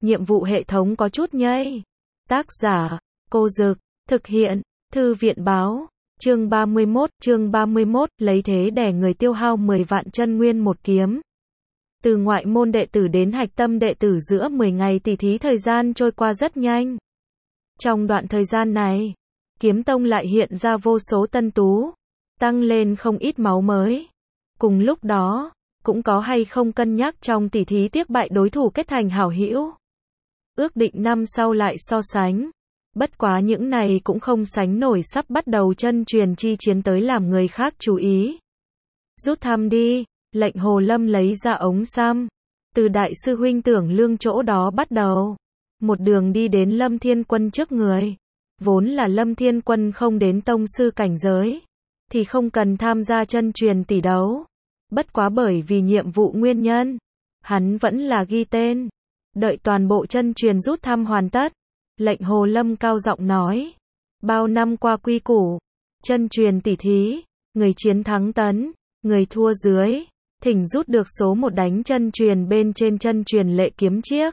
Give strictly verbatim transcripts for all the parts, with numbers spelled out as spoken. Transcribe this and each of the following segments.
nhiệm vụ hệ thống có chút nhây. Tác giả, Cô Dực, thực hiện, Thư viện báo, chương ba mươi mốt, chương ba mươi mốt, lấy thế đè người tiêu hao mười vạn chân nguyên một kiếm. Từ ngoại môn đệ tử đến hạch tâm đệ tử giữa mười ngày tỉ thí thời gian trôi qua rất nhanh. Trong đoạn thời gian này, kiếm tông lại hiện ra vô số tân tú, tăng lên không ít máu mới. Cùng lúc đó, cũng có hay không cân nhắc trong tỉ thí tiếc bại đối thủ kết thành hảo hữu. Ước định năm sau lại so sánh. Bất quá những này cũng không sánh nổi sắp bắt đầu chân truyền chi chiến tới làm người khác chú ý. Rút thăm đi, lệnh Hồ Lâm lấy ra ống sam. Từ đại sư huynh Tưởng Lương chỗ đó bắt đầu. Một đường đi đến Lâm Thiên Quân trước người. Vốn là Lâm Thiên Quân không đến tông sư cảnh giới, thì không cần tham gia chân truyền tỷ đấu. Bất quá bởi vì nhiệm vụ nguyên nhân, hắn vẫn là ghi tên. Đợi toàn bộ chân truyền rút thăm hoàn tất, lệnh Hồ Lâm cao giọng nói. Bao năm qua quy củ, chân truyền tỷ thí, người chiến thắng tấn, người thua dưới, thỉnh rút được số một đánh chân truyền bên trên chân truyền lệ kiếm chiếc.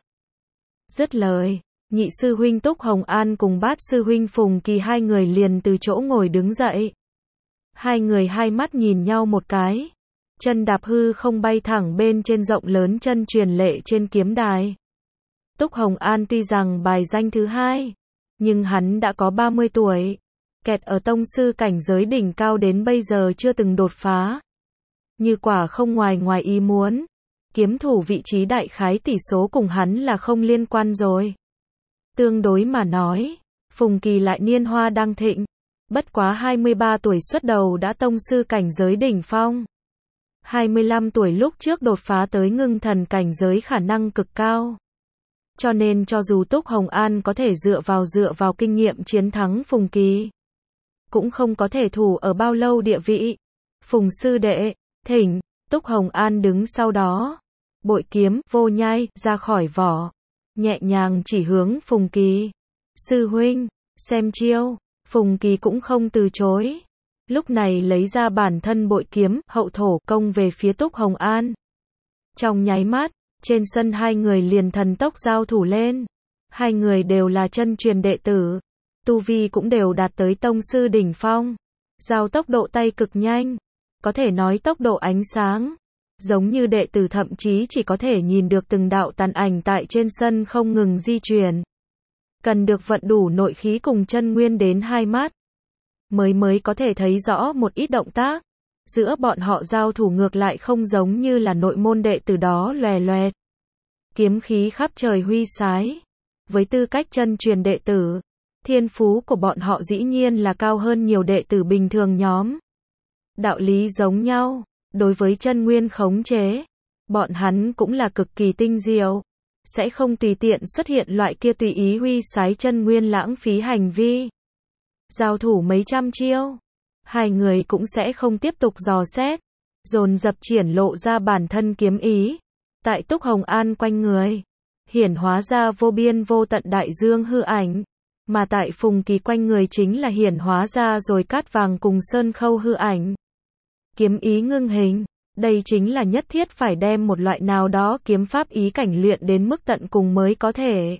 Dứt lời, nhị sư huynh Túc Hồng An cùng bát sư huynh Phùng Kỳ hai người liền từ chỗ ngồi đứng dậy. Hai người hai mắt nhìn nhau một cái, chân đạp hư không bay thẳng bên trên rộng lớn chân truyền lệ trên kiếm đài. Túc Hồng An tuy rằng bài danh thứ hai, nhưng hắn đã có ba mươi tuổi, kẹt ở tông sư cảnh giới đỉnh cao đến bây giờ chưa từng đột phá. Như quả không ngoài ngoài ý muốn, kiếm thủ vị trí đại khái tỷ số cùng hắn là không liên quan rồi. Tương đối mà nói, Phùng Kỳ lại niên hoa đang thịnh, bất quá hai mươi ba tuổi xuất đầu đã tông sư cảnh giới đỉnh phong. hai mươi lăm tuổi lúc trước đột phá tới ngưng thần cảnh giới khả năng cực cao. Cho nên cho dù Túc Hồng An có thể dựa vào dựa vào kinh nghiệm chiến thắng Phùng Kỳ, cũng không có thể thủ ở bao lâu địa vị. Phùng sư đệ, thỉnh. Túc Hồng An đứng sau đó, bội kiếm vô nhai ra khỏi vỏ, nhẹ nhàng chỉ hướng Phùng Kỳ. Sư huynh, xem chiêu. Phùng Kỳ cũng không từ chối, lúc này lấy ra bản thân bội kiếm hậu thổ công về phía Túc Hồng An. Trong nháy mắt, trên sân hai người liền thần tốc giao thủ lên. Hai người đều là chân truyền đệ tử, tu vi cũng đều đạt tới tông sư đỉnh phong. Giao tốc độ tay cực nhanh, có thể nói tốc độ ánh sáng, giống như đệ tử thậm chí chỉ có thể nhìn được từng đạo tàn ảnh tại trên sân không ngừng di chuyển. Cần được vận đủ nội khí cùng chân nguyên đến hai mắt, mới mới có thể thấy rõ một ít động tác. Giữa bọn họ giao thủ ngược lại không giống như là nội môn đệ tử đó loè loẹt. Kiếm khí khắp trời huy sái. Với tư cách chân truyền đệ tử, thiên phú của bọn họ dĩ nhiên là cao hơn nhiều đệ tử bình thường nhóm. Đạo lý giống nhau, đối với chân nguyên khống chế, bọn hắn cũng là cực kỳ tinh diệu, sẽ không tùy tiện xuất hiện loại kia tùy ý huy sái chân nguyên lãng phí hành vi. Giao thủ mấy trăm chiêu, hai người cũng sẽ không tiếp tục dò xét, dồn dập triển lộ ra bản thân kiếm ý. Tại Túc Hồng An quanh người, hiển hóa ra vô biên vô tận đại dương hư ảnh, mà tại Phùng Kỳ quanh người chính là hiển hóa ra rồi cát vàng cùng sơn khâu hư ảnh. Kiếm ý ngưng hình, đây chính là nhất thiết phải đem một loại nào đó kiếm pháp ý cảnh luyện đến mức tận cùng mới có thể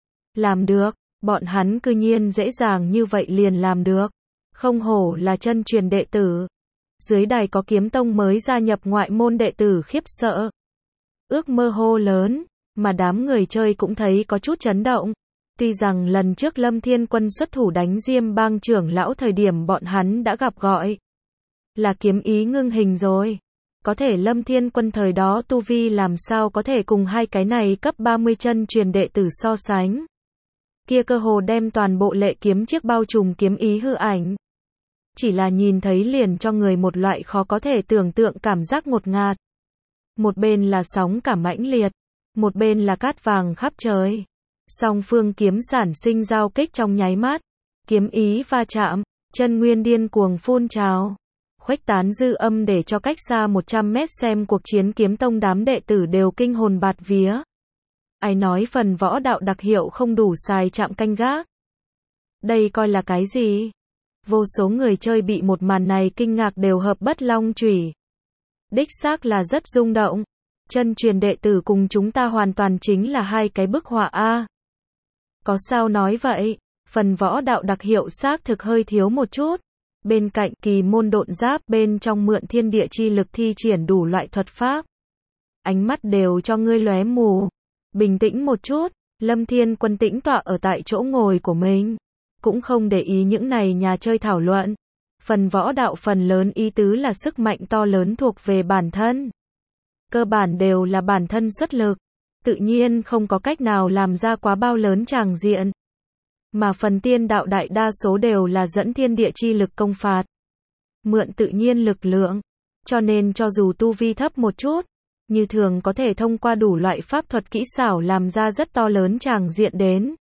làm được. Bọn hắn cư nhiên dễ dàng như vậy liền làm được, không hổ là chân truyền đệ tử. Dưới đài có kiếm tông mới gia nhập ngoại môn đệ tử khiếp sợ, ước mơ hô lớn, mà đám người chơi cũng thấy có chút chấn động. Tuy rằng lần trước Lâm Thiên Quân xuất thủ đánh Diêm Bang trưởng lão thời điểm bọn hắn đã gặp gọi là kiếm ý ngưng hình rồi, có thể Lâm Thiên Quân thời đó tu vi làm sao có thể cùng hai cái này cấp ba mươi chân truyền đệ tử so sánh. Kia cơ hồ đem toàn bộ lệ kiếm chiếc bao trùm kiếm ý hư ảnh. Chỉ là nhìn thấy liền cho người một loại khó có thể tưởng tượng cảm giác ngột ngạt. Một bên là sóng cả mãnh liệt, một bên là cát vàng khắp trời. Song phương kiếm sản sinh giao kích trong nháy mắt, kiếm ý va chạm, chân nguyên điên cuồng phun trào, khuếch tán dư âm để cho cách xa một trăm mét xem cuộc chiến kiếm tông đám đệ tử đều kinh hồn bạt vía. Ai nói phần võ đạo đặc hiệu không đủ xài chạm canh gác? Đây coi là cái gì? Vô số người chơi bị một màn này kinh ngạc đều hợp bất long chủy. Đích xác là rất rung động. Chân truyền đệ tử cùng chúng ta hoàn toàn chính là hai cái bức họa a. Có sao nói vậy? Phần võ đạo đặc hiệu xác thực hơi thiếu một chút. Bên cạnh kỳ môn độn giáp bên trong mượn thiên địa chi lực thi triển đủ loại thuật pháp. Ánh mắt đều cho ngươi lóe mù. Bình tĩnh một chút, Lâm Thiên Quân tĩnh tọa ở tại chỗ ngồi của mình. Cũng không để ý những này nhà chơi thảo luận. Phần võ đạo phần lớn ý tứ là sức mạnh to lớn thuộc về bản thân. Cơ bản đều là bản thân xuất lực. Tự nhiên không có cách nào làm ra quá bao lớn tràng diện. Mà phần tiên đạo đại đa số đều là dẫn thiên địa chi lực công phạt. Mượn tự nhiên lực lượng. Cho nên cho dù tu vi thấp một chút, như thường có thể thông qua đủ loại pháp thuật kỹ xảo làm ra rất to lớn tràng diện đến.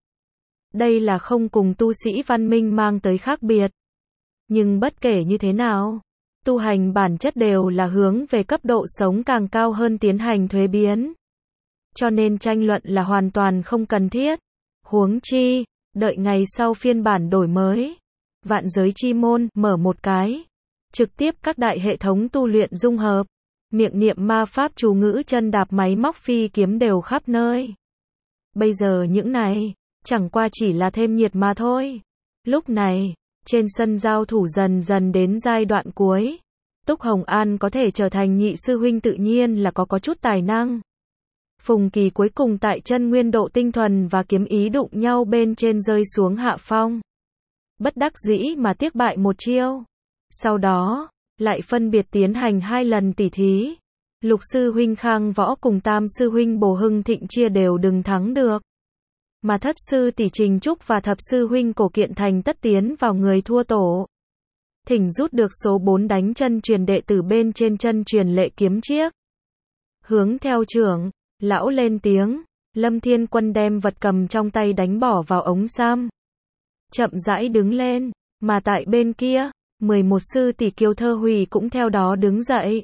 Đây là không cùng tu sĩ văn minh mang tới khác biệt. Nhưng bất kể như thế nào, tu hành bản chất đều là hướng về cấp độ sống càng cao hơn tiến hành thuế biến. Cho nên tranh luận là hoàn toàn không cần thiết. Huống chi, đợi ngày sau phiên bản đổi mới, vạn giới chi môn mở một cái, trực tiếp các đại hệ thống tu luyện dung hợp, miệng niệm ma pháp chú ngữ chân đạp máy móc phi kiếm đều khắp nơi. Bây giờ những này, chẳng qua chỉ là thêm nhiệt mà thôi. Lúc này, trên sân giao thủ dần dần đến giai đoạn cuối, Túc Hồng An có thể trở thành nhị sư huynh tự nhiên là có có chút tài năng. Phùng Kỳ cuối cùng tại chân nguyên độ tinh thuần và kiếm ý đụng nhau bên trên rơi xuống hạ phong. Bất đắc dĩ mà tiếc bại một chiêu. Sau đó, lại phân biệt tiến hành hai lần tỉ thí. Lục sư huynh Khang Võ cùng tam sư huynh Bồ Hưng Thịnh chia đều đừng thắng được. Mà thất sư tỷ Trình Trúc và thập sư huynh Cổ Kiện Thành tất tiến vào người thua tổ. Thỉnh rút được số bốn đánh chân truyền đệ tử bên trên chân truyền lệ kiếm chiếc. Hướng theo trưởng, lão lên tiếng, Lâm Thiên Quân đem vật cầm trong tay đánh bỏ vào ống sam. Chậm rãi đứng lên, mà tại bên kia, mười một sư tỷ Kiều Thơ Hủy cũng theo đó đứng dậy.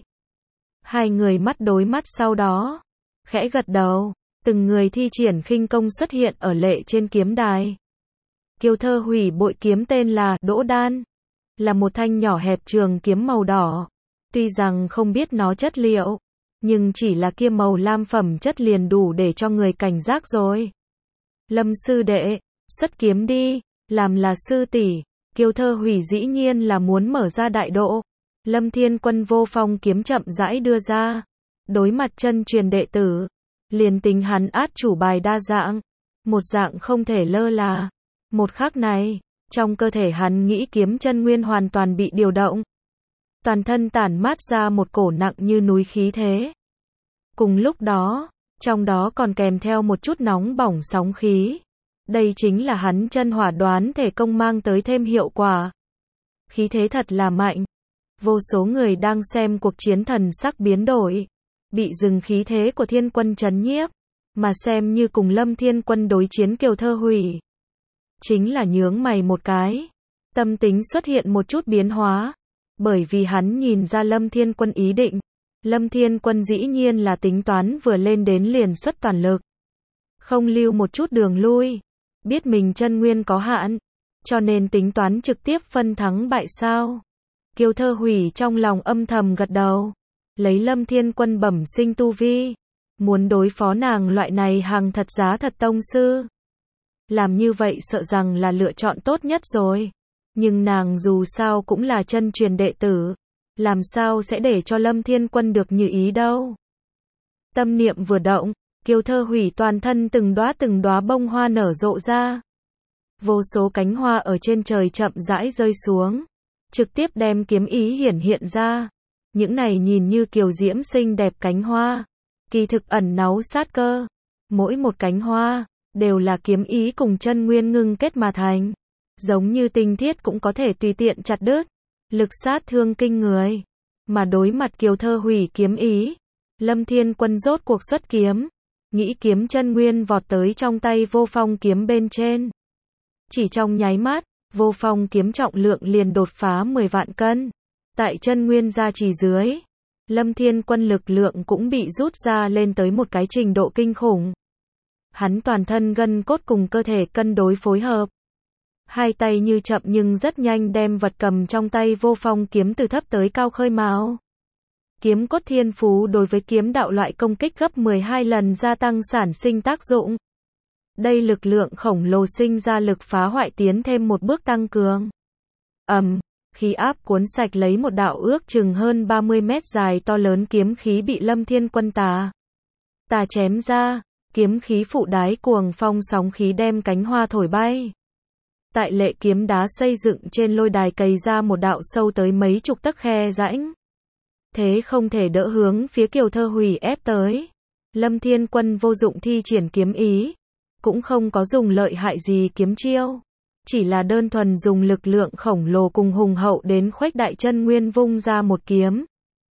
Hai người mắt đối mắt sau đó, khẽ gật đầu, từng người thi triển khinh công xuất hiện ở lệ trên kiếm đài. Kiều Thơ Hủy bội kiếm tên là Đỗ Đan, là một thanh nhỏ hẹp trường kiếm màu đỏ. Tuy rằng không biết nó chất liệu, nhưng chỉ là kia màu lam phẩm chất liền đủ để cho người cảnh giác rồi. Lâm sư đệ, xuất kiếm đi, làm là sư tỷ. Kiều Thơ Hủy dĩ nhiên là muốn mở ra đại độ. Lâm Thiên Quân vô phong kiếm chậm rãi đưa ra. Đối mặt chân truyền đệ tử, liền tính hắn át chủ bài đa dạng, một dạng không thể lơ là. Một khắc này, trong cơ thể hắn nghĩ kiếm chân nguyên hoàn toàn bị điều động. Toàn thân tản mát ra một cổ nặng như núi khí thế. Cùng lúc đó, trong đó còn kèm theo một chút nóng bỏng sóng khí. Đây chính là hắn chân hỏa đoán thể công mang tới thêm hiệu quả. Khí thế thật là mạnh. Vô số người đang xem cuộc chiến thần sắc biến đổi. Bị dừng khí thế của Thiên Quân trấn nhiếp. Mà xem như cùng Lâm Thiên Quân đối chiến Kiều Thơ Hủy. Chính là nhướng mày một cái. Tâm tính xuất hiện một chút biến hóa. Bởi vì hắn nhìn ra Lâm Thiên Quân ý định. Lâm Thiên Quân dĩ nhiên là tính toán vừa lên đến liền xuất toàn lực. Không lưu một chút đường lui. Biết mình chân nguyên có hạn. Cho nên tính toán trực tiếp phân thắng bại sao. Kiều Thơ Hủy trong lòng âm thầm gật đầu. Lấy Lâm Thiên Quân bẩm sinh tu vi. Muốn đối phó nàng loại này hàng thật giá thật tông sư. Làm như vậy sợ rằng là lựa chọn tốt nhất rồi. Nhưng nàng dù sao cũng là chân truyền đệ tử. Làm sao sẽ để cho Lâm Thiên Quân được như ý đâu. Tâm niệm vừa động, Kiều Thơ Hủy toàn thân từng đóa từng đóa bông hoa nở rộ ra. Vô số cánh hoa ở trên trời chậm rãi rơi xuống. Trực tiếp đem kiếm ý hiển hiện ra. Những này nhìn như kiều diễm xinh đẹp cánh hoa. Kỳ thực ẩn náu sát cơ. Mỗi một cánh hoa, đều là kiếm ý cùng chân nguyên ngưng kết mà thành. Giống như tinh thiết cũng có thể tùy tiện chặt đứt. Lực sát thương kinh người. Mà đối mặt Kiều Thơ Hủy kiếm ý. Lâm Thiên Quân rốt cuộc xuất kiếm. Nghĩ kiếm chân nguyên vọt tới trong tay vô phong kiếm bên trên. Chỉ trong nháy mắt, vô phong kiếm trọng lượng liền đột phá mười vạn cân. Tại chân nguyên gia trì dưới, Lâm Thiên Quân lực lượng cũng bị rút ra lên tới một cái trình độ kinh khủng. Hắn toàn thân gân cốt cùng cơ thể cân đối phối hợp. Hai tay như chậm nhưng rất nhanh đem vật cầm trong tay vô phong kiếm từ thấp tới cao khơi mào. Kiếm cốt thiên phú đối với kiếm đạo loại công kích gấp mười hai lần gia tăng sản sinh tác dụng. Đây lực lượng khổng lồ sinh ra lực phá hoại tiến thêm một bước tăng cường. Ầm, khí áp cuốn sạch lấy một đạo ước chừng hơn ba mươi mét dài to lớn kiếm khí bị Lâm Thiên Quân tà. Tà chém ra, kiếm khí phụ đái cuồng phong sóng khí đem cánh hoa thổi bay. Tại lệ kiếm đá xây dựng trên lôi đài cày ra một đạo sâu tới mấy chục tấc khe rãnh. Thế không thể đỡ hướng phía Kiều Thơ Hủy ép tới. Lâm Thiên Quân vô dụng thi triển kiếm ý, cũng không có dùng lợi hại gì kiếm chiêu, chỉ là đơn thuần dùng lực lượng khổng lồ cùng hùng hậu đến khuếch đại chân nguyên vung ra một kiếm.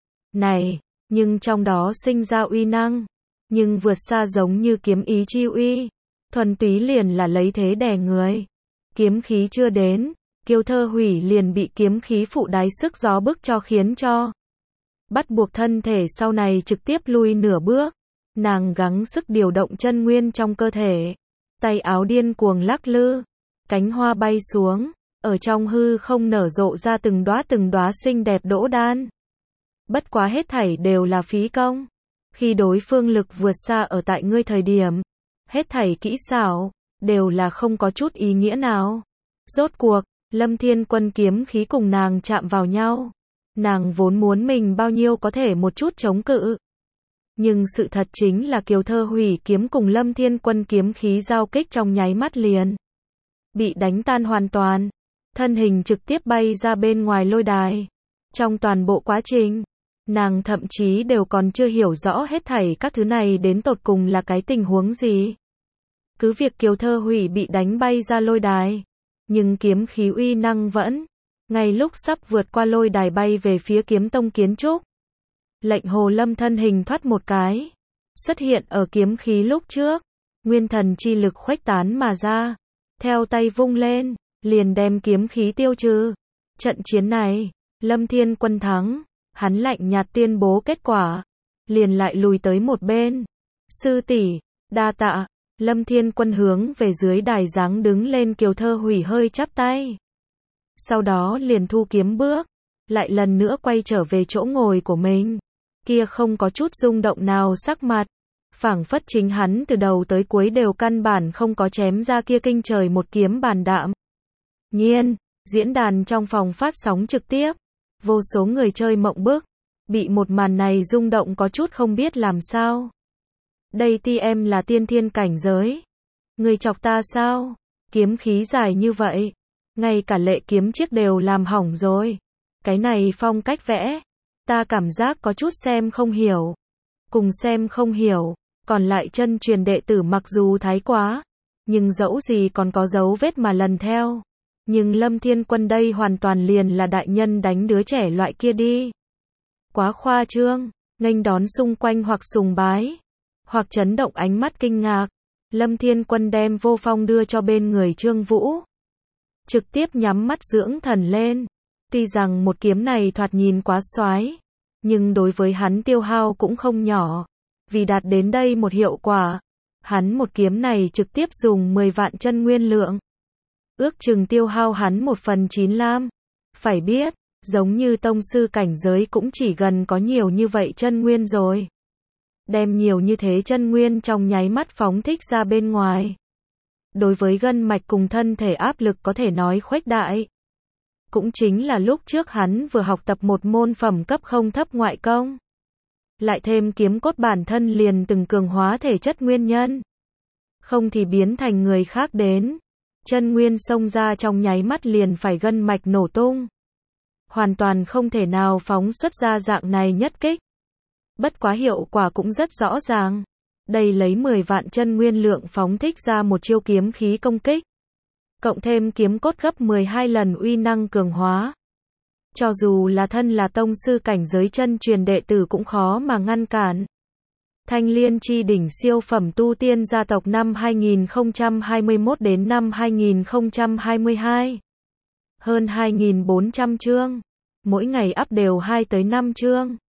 Này, nhưng trong đó sinh ra uy năng, nhưng vượt xa giống như kiếm ý chi uy, thuần túy liền là lấy thế đè người. Kiếm khí chưa đến, Kiều Thơ Hủy liền bị kiếm khí phụ đáy sức gió bức cho khiến cho bắt buộc thân thể sau này trực tiếp lui nửa bước. Nàng gắng sức điều động chân nguyên trong cơ thể, tay áo điên cuồng lắc lư, cánh hoa bay xuống, ở trong hư không nở rộ ra từng đóa từng đóa xinh đẹp đỗ đan. Bất quá hết thảy đều là phí công. Khi đối phương lực vượt xa ở tại ngươi thời điểm, hết thảy kỹ xảo đều là không có chút ý nghĩa nào. Rốt cuộc, Lâm Thiên Quân kiếm khí cùng nàng chạm vào nhau. Nàng vốn muốn mình bao nhiêu có thể một chút chống cự. Nhưng sự thật chính là Kiều Thơ Hủy kiếm cùng Lâm Thiên Quân kiếm khí giao kích trong nháy mắt liền bị đánh tan hoàn toàn, thân hình trực tiếp bay ra bên ngoài lôi đài. Trong toàn bộ quá trình, nàng thậm chí đều còn chưa hiểu rõ hết thảy các thứ này đến tột cùng là cái tình huống gì. Cứ việc Kiều Thơ Hủy bị đánh bay ra lôi đài, nhưng kiếm khí uy năng vẫn, ngay lúc sắp vượt qua lôi đài bay về phía kiếm tông kiến trúc. Lệnh Hồ Lâm thân hình thoát một cái, xuất hiện ở kiếm khí lúc trước, nguyên thần chi lực khuếch tán mà ra, theo tay vung lên, liền đem kiếm khí tiêu trừ. Trận chiến này, Lâm Thiên Quân thắng, hắn lạnh nhạt tuyên bố kết quả, liền lại lùi tới một bên. Sư tỷ, đa tạ. Lâm Thiên Quân hướng về dưới đài dáng đứng lên Kiều Thơ Hủy hơi chắp tay. Sau đó liền thu kiếm bước, lại lần nữa quay trở về chỗ ngồi của mình. Kia không có chút rung động nào sắc mặt, phảng phất chính hắn từ đầu tới cuối đều căn bản không có chém ra kia kinh trời một kiếm bàn đạm. Nhiên, diễn đàn trong phòng phát sóng trực tiếp, vô số người chơi mộng bức, bị một màn này rung động có chút không biết làm sao. Đây ti em là tiên thiên cảnh giới. Người chọc ta sao? Kiếm khí dài như vậy, ngay cả lệ kiếm chiếc đều làm hỏng rồi. Cái này phong cách vẽ, ta cảm giác có chút xem không hiểu. Cùng xem không hiểu, còn lại chân truyền đệ tử mặc dù thái quá, nhưng dẫu gì còn có dấu vết mà lần theo. Nhưng Lâm Thiên Quân đây hoàn toàn liền là đại nhân đánh đứa trẻ loại kia đi. Quá khoa trương, nghênh đón xung quanh hoặc sùng bái, hoặc chấn động ánh mắt kinh ngạc. Lâm Thiên Quân đem vô phong đưa cho bên người Trương Vũ, trực tiếp nhắm mắt dưỡng thần lên. Tuy rằng một kiếm này thoạt nhìn quá xoái, nhưng đối với hắn tiêu hao cũng không nhỏ. Vì đạt đến đây một hiệu quả, hắn một kiếm này trực tiếp dùng mười vạn chân nguyên lượng. Ước chừng tiêu hao hắn một phần chín lam. Phải biết, giống như tông sư cảnh giới cũng chỉ gần có nhiều như vậy chân nguyên rồi. Đem nhiều như thế chân nguyên trong nháy mắt phóng thích ra bên ngoài. Đối với gân mạch cùng thân thể áp lực có thể nói khuếch đại. Cũng chính là lúc trước hắn vừa học tập một môn phẩm cấp không thấp ngoại công. Lại thêm kiếm cốt bản thân liền từng cường hóa thể chất nguyên nhân. Không thì biến thành người khác đến. Chân nguyên xông ra trong nháy mắt liền phải gân mạch nổ tung. Hoàn toàn không thể nào phóng xuất ra dạng này nhất kích. Bất quá hiệu quả cũng rất rõ ràng. Đây lấy mười vạn chân nguyên lượng phóng thích ra một chiêu kiếm khí công kích. Cộng thêm kiếm cốt gấp mười hai lần uy năng cường hóa. Cho dù là thân là tông sư cảnh giới chân truyền đệ tử cũng khó mà ngăn cản. Thanh Liên chi đỉnh siêu phẩm tu tiên gia tộc năm hai nghìn không trăm hai mươi mốt đến năm hai nghìn không trăm hai mươi hai. Hơn hai nghìn bốn trăm chương. Mỗi ngày up đều hai tới năm chương.